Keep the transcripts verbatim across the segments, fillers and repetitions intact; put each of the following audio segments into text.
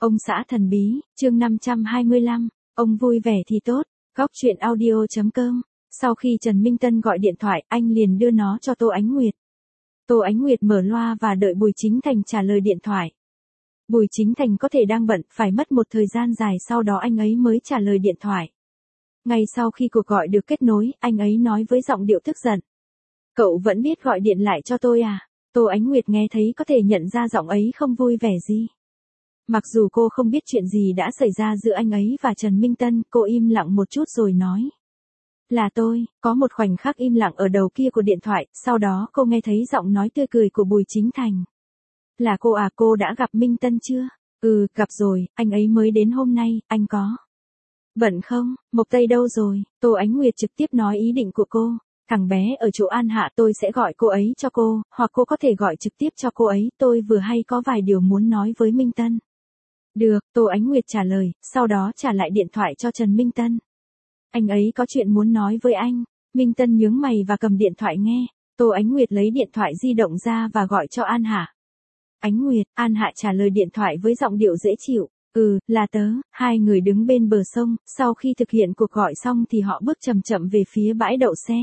Ông xã thần bí, chương năm trăm hai mươi lăm, ông vui vẻ thì tốt, góc truyện audio.com. Sau khi Trần Minh Tân gọi điện thoại, anh liền đưa nó cho Tô Ánh Nguyệt. Tô Ánh Nguyệt mở loa và đợi Bùi Chính Thành trả lời điện thoại. Bùi Chính Thành có thể đang bận, phải mất một thời gian dài sau đó anh ấy mới trả lời điện thoại. Ngay sau khi cuộc gọi được kết nối, anh ấy nói với giọng điệu tức giận. Cậu vẫn biết gọi điện lại cho tôi à? Tô Ánh Nguyệt nghe thấy có thể nhận ra giọng ấy không vui vẻ gì. Mặc dù cô không biết chuyện gì đã xảy ra giữa anh ấy và Trần Minh Tân, cô im lặng một chút rồi nói. Là tôi, có một khoảnh khắc im lặng ở đầu kia của điện thoại, sau đó cô nghe thấy giọng nói tươi cười của Bùi Chính Thành. Là cô à, cô đã gặp Minh Tân chưa? Ừ, gặp rồi, anh ấy mới đến hôm nay, anh có. Bận không? Mộc Tây đâu rồi? Tô Ánh Nguyệt trực tiếp nói ý định của cô. Thằng bé ở chỗ An Hạ, tôi sẽ gọi cô ấy cho cô, hoặc cô có thể gọi trực tiếp cho cô ấy, tôi vừa hay có vài điều muốn nói với Minh Tân. Được, Tô Ánh Nguyệt trả lời, sau đó trả lại điện thoại cho Trần Minh Tân. Anh ấy có chuyện muốn nói với anh. Minh Tân nhướng mày và cầm điện thoại nghe. Tô Ánh Nguyệt lấy điện thoại di động ra và gọi cho An Hạ. Ánh Nguyệt, An Hạ trả lời điện thoại với giọng điệu dễ chịu. Ừ, là tớ. Hai người đứng bên bờ sông, sau khi thực hiện cuộc gọi xong thì họ bước chậm chậm về phía bãi đậu xe.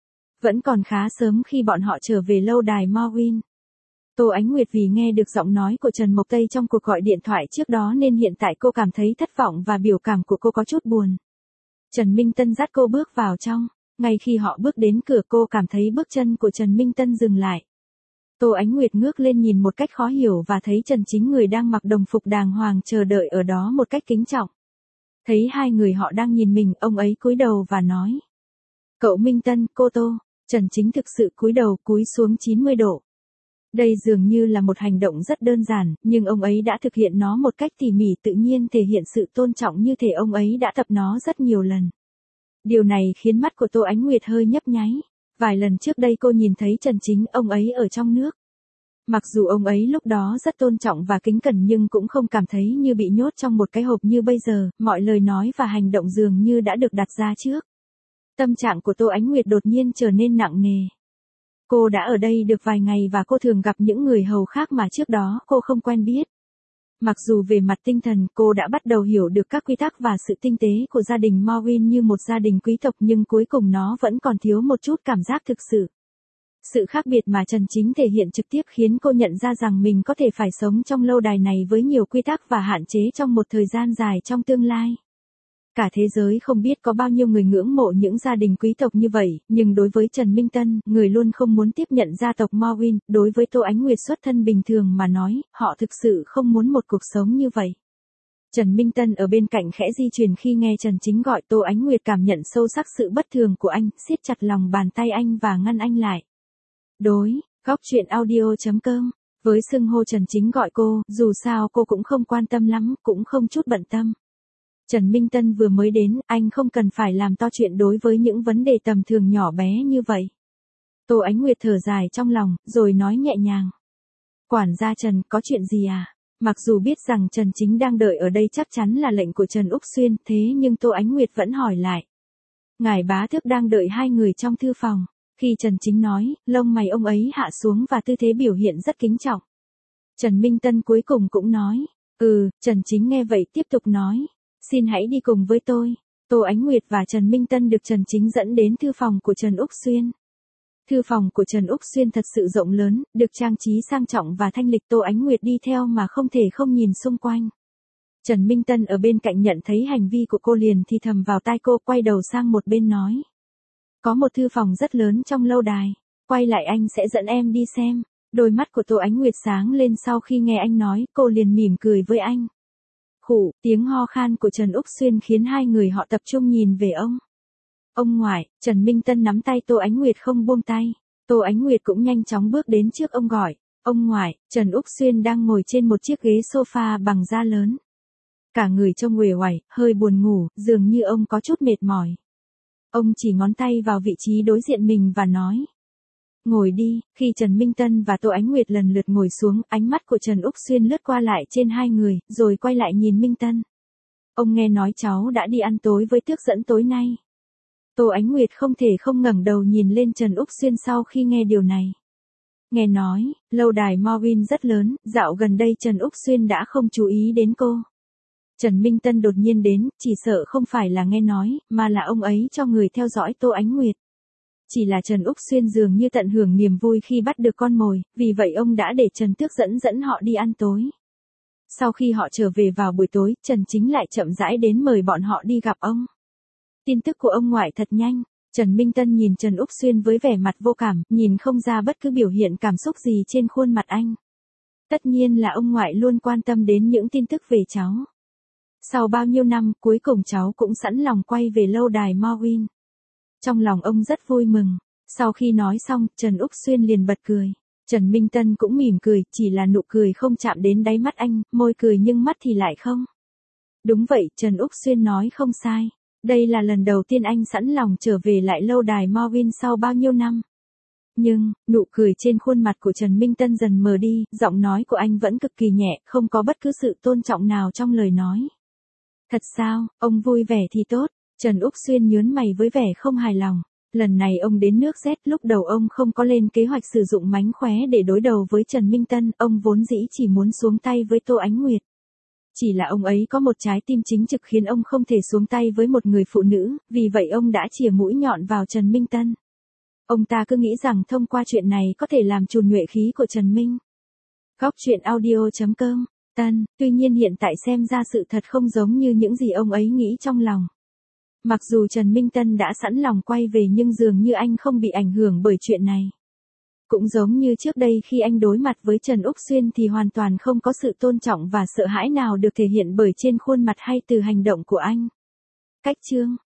Vẫn còn khá sớm khi bọn họ trở về lâu đài Morwin. Tô Ánh Nguyệt vì nghe được giọng nói của Trần Mộc Tây trong cuộc gọi điện thoại trước đó nên hiện tại cô cảm thấy thất vọng và biểu cảm của cô có chút buồn. Trần Minh Tân dắt cô bước vào trong. Ngay khi họ bước đến cửa cô cảm thấy bước chân của Trần Minh Tân dừng lại. Tô Ánh Nguyệt ngước lên nhìn một cách khó hiểu và thấy Trần Chính người đang mặc đồng phục đàng hoàng chờ đợi ở đó một cách kính trọng. Thấy hai người họ đang nhìn mình, ông ấy cúi đầu và nói. Cậu Minh Tân, cô Tô. Trần Chính thực sự cúi đầu cúi xuống chín mươi độ. Đây dường như là một hành động rất đơn giản, nhưng ông ấy đã thực hiện nó một cách tỉ mỉ tự nhiên thể hiện sự tôn trọng như thể ông ấy đã tập nó rất nhiều lần. Điều này khiến mắt của Tô Ánh Nguyệt hơi nhấp nháy. Vài lần trước đây cô nhìn thấy Trần Chính ông ấy ở trong nước. Mặc dù ông ấy lúc đó rất tôn trọng và kính cẩn nhưng cũng không cảm thấy như bị nhốt trong một cái hộp như bây giờ, mọi lời nói và hành động dường như đã được đặt ra trước. Tâm trạng của Tô Ánh Nguyệt đột nhiên trở nên nặng nề. Cô đã ở đây được vài ngày và cô thường gặp những người hầu khác mà trước đó cô không quen biết. Mặc dù về mặt tinh thần cô đã bắt đầu hiểu được các quy tắc và sự tinh tế của gia đình Morwin như một gia đình quý tộc nhưng cuối cùng nó vẫn còn thiếu một chút cảm giác thực sự. Sự khác biệt mà Trần Chính thể hiện trực tiếp khiến cô nhận ra rằng mình có thể phải sống trong lâu đài này với nhiều quy tắc và hạn chế trong một thời gian dài trong tương lai. Cả thế giới không biết có bao nhiêu người ngưỡng mộ những gia đình quý tộc như vậy, nhưng đối với Trần Minh Tân, người luôn không muốn tiếp nhận gia tộc Morwin, đối với Tô Ánh Nguyệt xuất thân bình thường mà nói, họ thực sự không muốn một cuộc sống như vậy. Trần Minh Tân ở bên cạnh khẽ di chuyển khi nghe Trần Chính gọi. Tô Ánh Nguyệt cảm nhận sâu sắc sự bất thường của anh, siết chặt lòng bàn tay anh và ngăn anh lại. Đối, góc truyện audio.com. Với xưng hô Trần Chính gọi cô, dù sao cô cũng không quan tâm lắm, cũng không chút bận tâm. Trần Minh Tân vừa mới đến, anh không cần phải làm to chuyện đối với những vấn đề tầm thường nhỏ bé như vậy. Tô Ánh Nguyệt thở dài trong lòng, rồi nói nhẹ nhàng. Quản gia Trần, có chuyện gì à? Mặc dù biết rằng Trần Chính đang đợi ở đây chắc chắn là lệnh của Trần Úc Xuyên, thế nhưng Tô Ánh Nguyệt vẫn hỏi lại. Ngài bá thước đang đợi hai người trong thư phòng. Khi Trần Chính nói, lông mày ông ấy hạ xuống và tư thế biểu hiện rất kính trọng. Trần Minh Tân cuối cùng cũng nói. Ừ, Trần Chính nghe vậy tiếp tục nói. Xin hãy đi cùng với tôi. Tô Ánh Nguyệt và Trần Minh Tân được Trần Chính dẫn đến thư phòng của Trần Úc Xuyên. Thư phòng của Trần Úc Xuyên thật sự rộng lớn, được trang trí sang trọng và thanh lịch. Tô Ánh Nguyệt đi theo mà không thể không nhìn xung quanh. Trần Minh Tân ở bên cạnh nhận thấy hành vi của cô liền thì thầm vào tai cô, quay đầu sang một bên nói. Có một thư phòng rất lớn trong lâu đài. Quay lại anh sẽ dẫn em đi xem. Đôi mắt của Tô Ánh Nguyệt sáng lên sau khi nghe anh nói, cô liền mỉm cười với anh. Khủ, tiếng ho khan của Trần Úc Xuyên khiến hai người họ tập trung nhìn về ông. Ông ngoại, Trần Minh Tân nắm tay Tô Ánh Nguyệt không buông tay. Tô Ánh Nguyệt cũng nhanh chóng bước đến trước ông gọi. Ông ngoại, Trần Úc Xuyên đang ngồi trên một chiếc ghế sofa bằng da lớn. Cả người trông uể oải, hơi buồn ngủ, dường như ông có chút mệt mỏi. Ông chỉ ngón tay vào vị trí đối diện mình và nói. Ngồi đi. Khi Trần Minh Tân và Tô Ánh Nguyệt lần lượt ngồi xuống, ánh mắt của Trần Úc Xuyên lướt qua lại trên hai người, rồi quay lại nhìn Minh Tân. Ông nghe nói cháu đã đi ăn tối với Tước Dẫn tối nay. Tô Ánh Nguyệt không thể không ngẩng đầu nhìn lên Trần Úc Xuyên sau khi nghe điều này. Nghe nói, lâu đài Morwin rất lớn, dạo gần đây Trần Úc Xuyên đã không chú ý đến cô. Trần Minh Tân đột nhiên đến, chỉ sợ không phải là nghe nói, mà là ông ấy cho người theo dõi Tô Ánh Nguyệt. Chỉ là Trần Úc Xuyên dường như tận hưởng niềm vui khi bắt được con mồi, vì vậy ông đã để Trần Tước dẫn dẫn họ đi ăn tối. Sau khi họ trở về vào buổi tối, Trần Chính lại chậm rãi đến mời bọn họ đi gặp ông. Tin tức của ông ngoại thật nhanh. Trần Minh Tân nhìn Trần Úc Xuyên với vẻ mặt vô cảm, nhìn không ra bất cứ biểu hiện cảm xúc gì trên khuôn mặt anh. Tất nhiên là ông ngoại luôn quan tâm đến những tin tức về cháu. Sau bao nhiêu năm, cuối cùng cháu cũng sẵn lòng quay về lâu đài Morwin. Trong lòng ông rất vui mừng. Sau khi nói xong, Trần Úc Xuyên liền bật cười. Trần Minh Tân cũng mỉm cười, chỉ là nụ cười không chạm đến đáy mắt anh, môi cười nhưng mắt thì lại không. Đúng vậy, Trần Úc Xuyên nói không sai. Đây là lần đầu tiên anh sẵn lòng trở về lại lâu đài Morwin sau bao nhiêu năm. Nhưng, nụ cười trên khuôn mặt của Trần Minh Tân dần mờ đi, giọng nói của anh vẫn cực kỳ nhẹ, không có bất cứ sự tôn trọng nào trong lời nói. Thật sao, ông vui vẻ thì tốt. Trần Úc Xuyên nhớn mày với vẻ không hài lòng. Lần này ông đến nước Z, lúc đầu ông không có lên kế hoạch sử dụng mánh khóe để đối đầu với Trần Minh Tân, ông vốn dĩ chỉ muốn xuống tay với Tô Ánh Nguyệt. Chỉ là ông ấy có một trái tim chính trực khiến ông không thể xuống tay với một người phụ nữ, vì vậy ông đã chìa mũi nhọn vào Trần Minh Tân. Ông ta cứ nghĩ rằng thông qua chuyện này có thể làm chùn nhuệ khí của Trần Minh. Góc truyện audio chấm com, Tân, tuy nhiên hiện tại xem ra sự thật không giống như những gì ông ấy nghĩ trong lòng. Mặc dù Trần Minh Tân đã sẵn lòng quay về nhưng dường như anh không bị ảnh hưởng bởi chuyện này. Cũng giống như trước đây khi anh đối mặt với Trần Úc Xuyên thì hoàn toàn không có sự tôn trọng và sợ hãi nào được thể hiện bởi trên khuôn mặt hay từ hành động của anh. Cách chương